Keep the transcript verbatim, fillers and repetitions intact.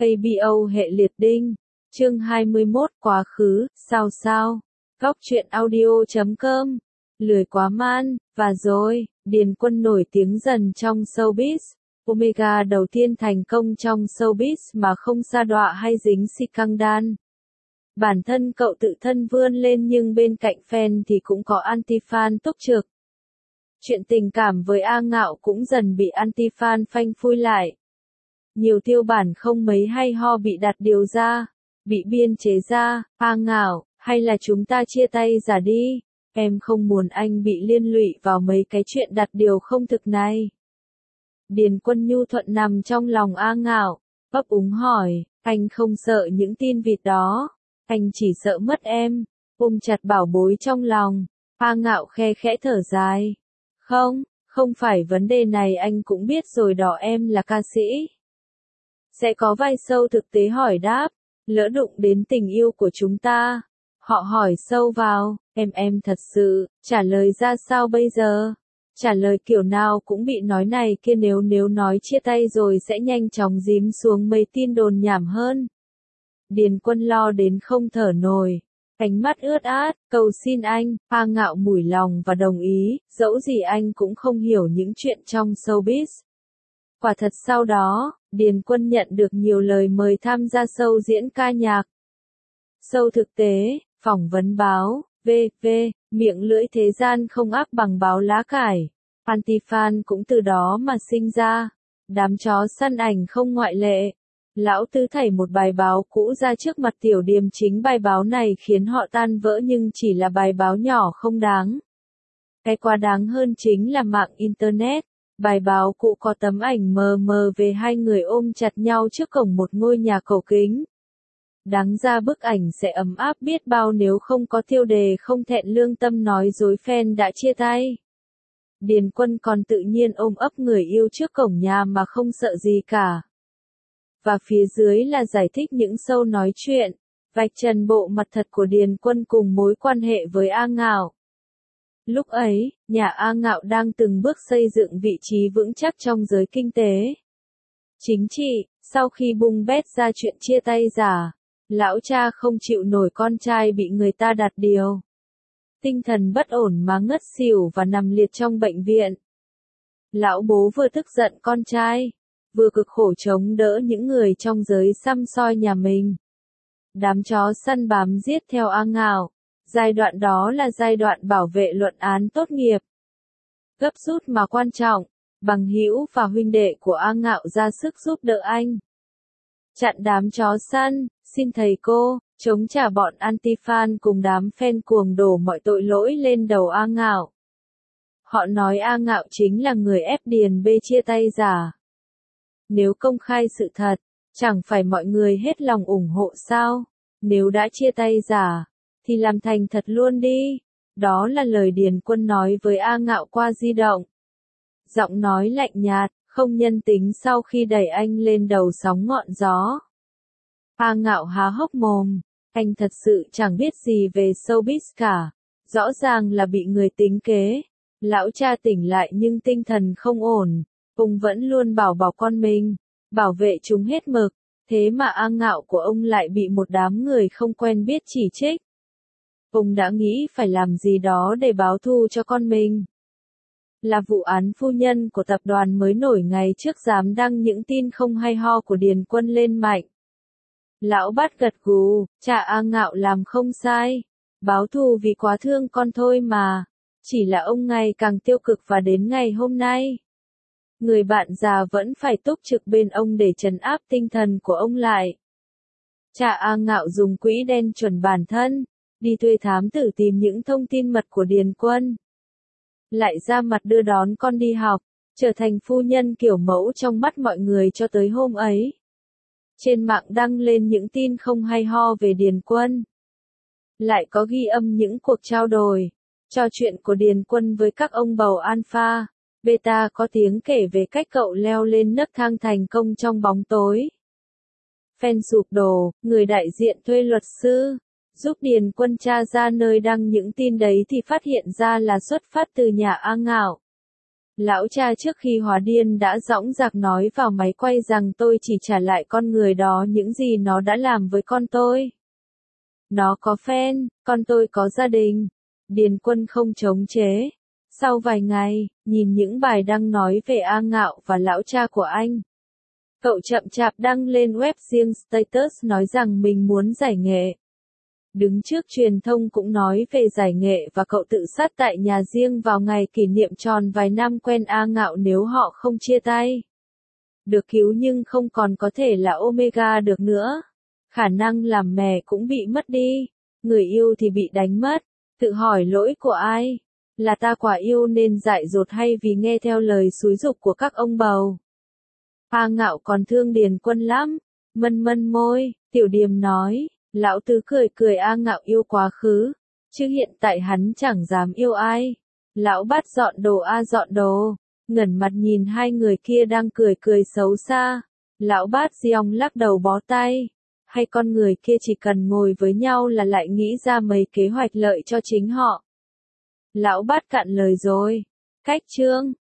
a bê o hệ liệt đinh. Chương hai mươi mốt quá khứ, sao sao. Góc truyện audio chấm com. Lười quá man, và rồi, Điền Quân nổi tiếng dần trong showbiz. Omega đầu tiên thành công trong showbiz mà không sa đọa hay dính scandal. Bản thân cậu tự thân vươn lên nhưng bên cạnh fan thì cũng có anti-fan túc trực. Chuyện tình cảm với A Ngạo cũng dần bị anti-fan phanh phui lại. Nhiều tiêu bản không mấy hay ho bị đặt điều ra, bị biên chế ra. A Ngạo, hay là chúng ta chia tay giả đi, em không muốn anh bị liên lụy vào mấy cái chuyện đặt điều không thực này. Điền Quân nhu thuận nằm trong lòng A Ngạo, ấp úng hỏi, anh không sợ những tin vịt đó, anh chỉ sợ mất em. Ôm chặt bảo bối trong lòng, A Ngạo khe khẽ thở dài. Không, không phải vấn đề này, anh cũng biết rồi đó, em là ca sĩ. Sẽ có vài show thực tế hỏi đáp, lỡ đụng đến tình yêu của chúng ta. Họ hỏi sâu vào, em em thật sự, trả lời ra sao bây giờ? Trả lời kiểu nào cũng bị nói này kia, nếu nếu nói chia tay rồi sẽ nhanh chóng dím xuống mấy tin đồn nhảm hơn. Điền Quân lo đến không thở nổi, ánh mắt ướt át, cầu xin anh. A Ngạo mủi lòng và đồng ý, dẫu gì anh cũng không hiểu những chuyện trong showbiz. Quả thật sau đó, Điền Quân nhận được nhiều lời mời tham gia show diễn ca nhạc. Show thực tế, phỏng vấn báo, vê vê, miệng lưỡi thế gian không ác bằng báo lá cải. Anti-fan cũng từ đó mà sinh ra. Đám chó săn ảnh không ngoại lệ. Lão Tứ thảy một bài báo cũ ra trước mặt Tiểu Điềm, chính bài báo này khiến họ tan vỡ nhưng chỉ là bài báo nhỏ không đáng. Cái quá đáng hơn chính là mạng Internet. Bài báo cũ có tấm ảnh mờ mờ về hai người ôm chặt nhau trước cổng một ngôi nhà cổ kính. Đáng ra bức ảnh sẽ ấm áp biết bao nếu không có tiêu đề không thẹn lương tâm nói dối fan đã chia tay. Điền Quân còn tự nhiên ôm ấp người yêu trước cổng nhà mà không sợ gì cả. Và phía dưới là giải thích những show nói chuyện, vạch trần bộ mặt thật của Điền Quân cùng mối quan hệ với A Ngạo. Lúc ấy, nhà A Ngạo đang từng bước xây dựng vị trí vững chắc trong giới kinh tế, chính trị. Sau khi bung bét ra chuyện chia tay giả, lão cha không chịu nổi con trai bị người ta đặt điều. Tinh thần bất ổn mà ngất xỉu và nằm liệt trong bệnh viện. Lão bố vừa tức giận con trai, vừa cực khổ chống đỡ những người trong giới săm soi nhà mình. Đám chó săn bám giết theo A Ngạo. Giai đoạn đó là giai đoạn bảo vệ luận án tốt nghiệp. Gấp rút mà quan trọng, bằng hữu và huynh đệ của A Ngạo ra sức giúp đỡ anh. Chặn đám chó săn, xin thầy cô, chống trả bọn anti-fan cùng đám fan cuồng đổ mọi tội lỗi lên đầu A Ngạo. Họ nói A Ngạo chính là người ép Điền B chia tay giả. Nếu công khai sự thật, chẳng phải mọi người hết lòng ủng hộ sao? Nếu đã chia tay giả, thì làm thành thật luôn đi. Đó là lời Điền Quân nói với A Ngạo qua di động. Giọng nói lạnh nhạt, không nhân tính sau khi đẩy anh lên đầu sóng ngọn gió. A Ngạo há hốc mồm, anh thật sự chẳng biết gì về showbiz cả. Rõ ràng là bị người tính kế. Lão cha tỉnh lại nhưng tinh thần không ổn. Ông vẫn luôn bảo bảo con mình, bảo vệ chúng hết mực. Thế mà A Ngạo của ông lại bị một đám người không quen biết chỉ trích. Ông đã nghĩ phải làm gì đó để báo thù cho con mình. Là vụ án phu nhân của tập đoàn mới nổi ngày trước dám đăng những tin không hay ho của Điền Quân lên mạnh. Lão Bát gật gù, cha A Ngạo làm không sai. Báo thù vì quá thương con thôi mà. Chỉ là ông ngày càng tiêu cực và đến ngày hôm nay, người bạn già vẫn phải túc trực bên ông để trấn áp tinh thần của ông lại. Cha A Ngạo dùng quỹ đen chuẩn bản thân, đi thuê thám tử tìm những thông tin mật của Điền Quân. Lại ra mặt đưa đón con đi học, trở thành phu nhân kiểu mẫu trong mắt mọi người cho tới hôm ấy. Trên mạng đăng lên những tin không hay ho về Điền Quân. Lại có ghi âm những cuộc trao đổi, trò chuyện của Điền Quân với các ông bầu alpha, beta có tiếng kể về cách cậu leo lên nấc thang thành công trong bóng tối. Fan sụp đổ, người đại diện thuê luật sư, giúp Điền Quân tra ra nơi đăng những tin đấy thì phát hiện ra là xuất phát từ nhà A Ngạo. Lão cha trước khi hóa điên đã dõng dạc nói vào máy quay rằng tôi chỉ trả lại con người đó những gì nó đã làm với con tôi. Nó có fan, con tôi có gia đình. Điền Quân không chống chế. Sau vài ngày, nhìn những bài đăng nói về A Ngạo và lão cha của anh, cậu chậm chạp đăng lên web riêng status nói rằng mình muốn giải nghệ. Đứng trước truyền thông cũng nói về giải nghệ và cậu tự sát tại nhà riêng vào ngày kỷ niệm tròn vài năm quen A Ngạo nếu họ không chia tay. Được cứu nhưng không còn có thể là Omega được nữa. Khả năng làm mẹ cũng bị mất đi. Người yêu thì bị đánh mất. Tự hỏi lỗi của ai? Là ta quá yêu nên dại dột hay vì nghe theo lời xúi giục của các ông bầu? A Ngạo còn thương Điền Quân lắm. Mân mân môi, Tiểu Điềm nói. Lão Tứ cười cười A Ngạo yêu quá khứ. Chứ hiện tại hắn chẳng dám yêu ai. Lão Bát dọn đồ A dọn đồ. Ngẩn mặt nhìn hai người kia đang cười cười xấu xa. Lão Bát Giong lắc đầu bó tay. Hay con người kia chỉ cần ngồi với nhau là lại nghĩ ra mấy kế hoạch lợi cho chính họ. Lão Bát cạn lời rồi. Cách chương